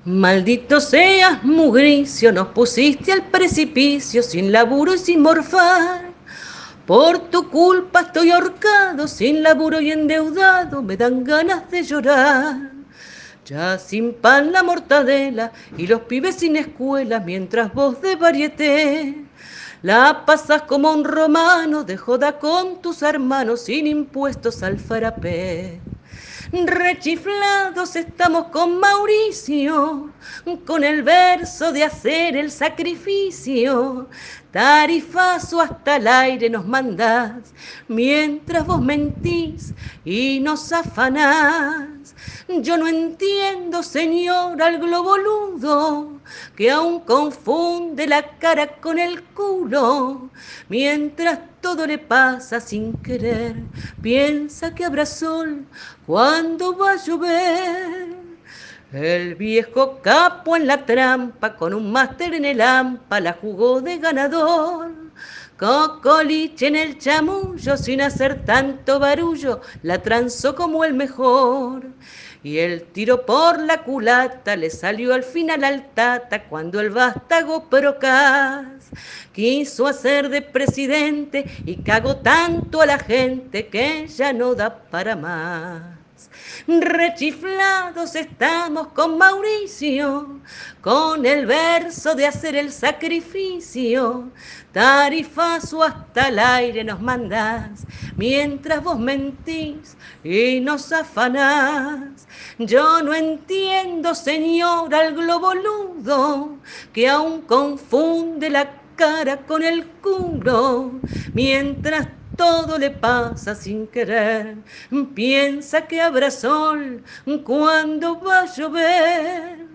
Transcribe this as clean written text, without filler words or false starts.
Maldito seas, mugricio, nos pusiste al precipicio sin laburo y sin morfar. Por tu culpa estoy ahorcado, sin laburo y endeudado, me dan ganas de llorar. Ya sin pan la mortadela y los pibes sin escuela, mientras vos de varieté la pasas como un romano de joda con tus hermanos sin impuestos al farapé. Rechiflados estamos con Mauricio, con el verso de hacer el sacrificio. Tarifazo hasta el aire nos mandás, mientras vos mentís y nos afanás. Yo no entiendo, señor, al globoludo, que aún confunde la cara con el culo, mientras todo le pasa sin querer, piensa que habrá sol cuando va a llover. El viejo capo en la trampa, con un máster en el AMPA, la jugó de ganador. Cocoliche en el chamullo, sin hacer tanto barullo, la transó como el mejor. Y el tiro por la culata le salió al final al tata cuando el vástago Procas quiso hacer de presidente y cagó tanto a la gente que ya no da para más. Rechiflados estamos con Mauricio, con el verso de hacer el sacrificio. Tarifazo hasta el aire nos mandás, mientras vos mentís y nos afanás. Yo no entiendo, señor, al globoludo, que aún confunde la cara con el culo, mientras todo le pasa sin querer, piensa que habrá sol cuando va a llover.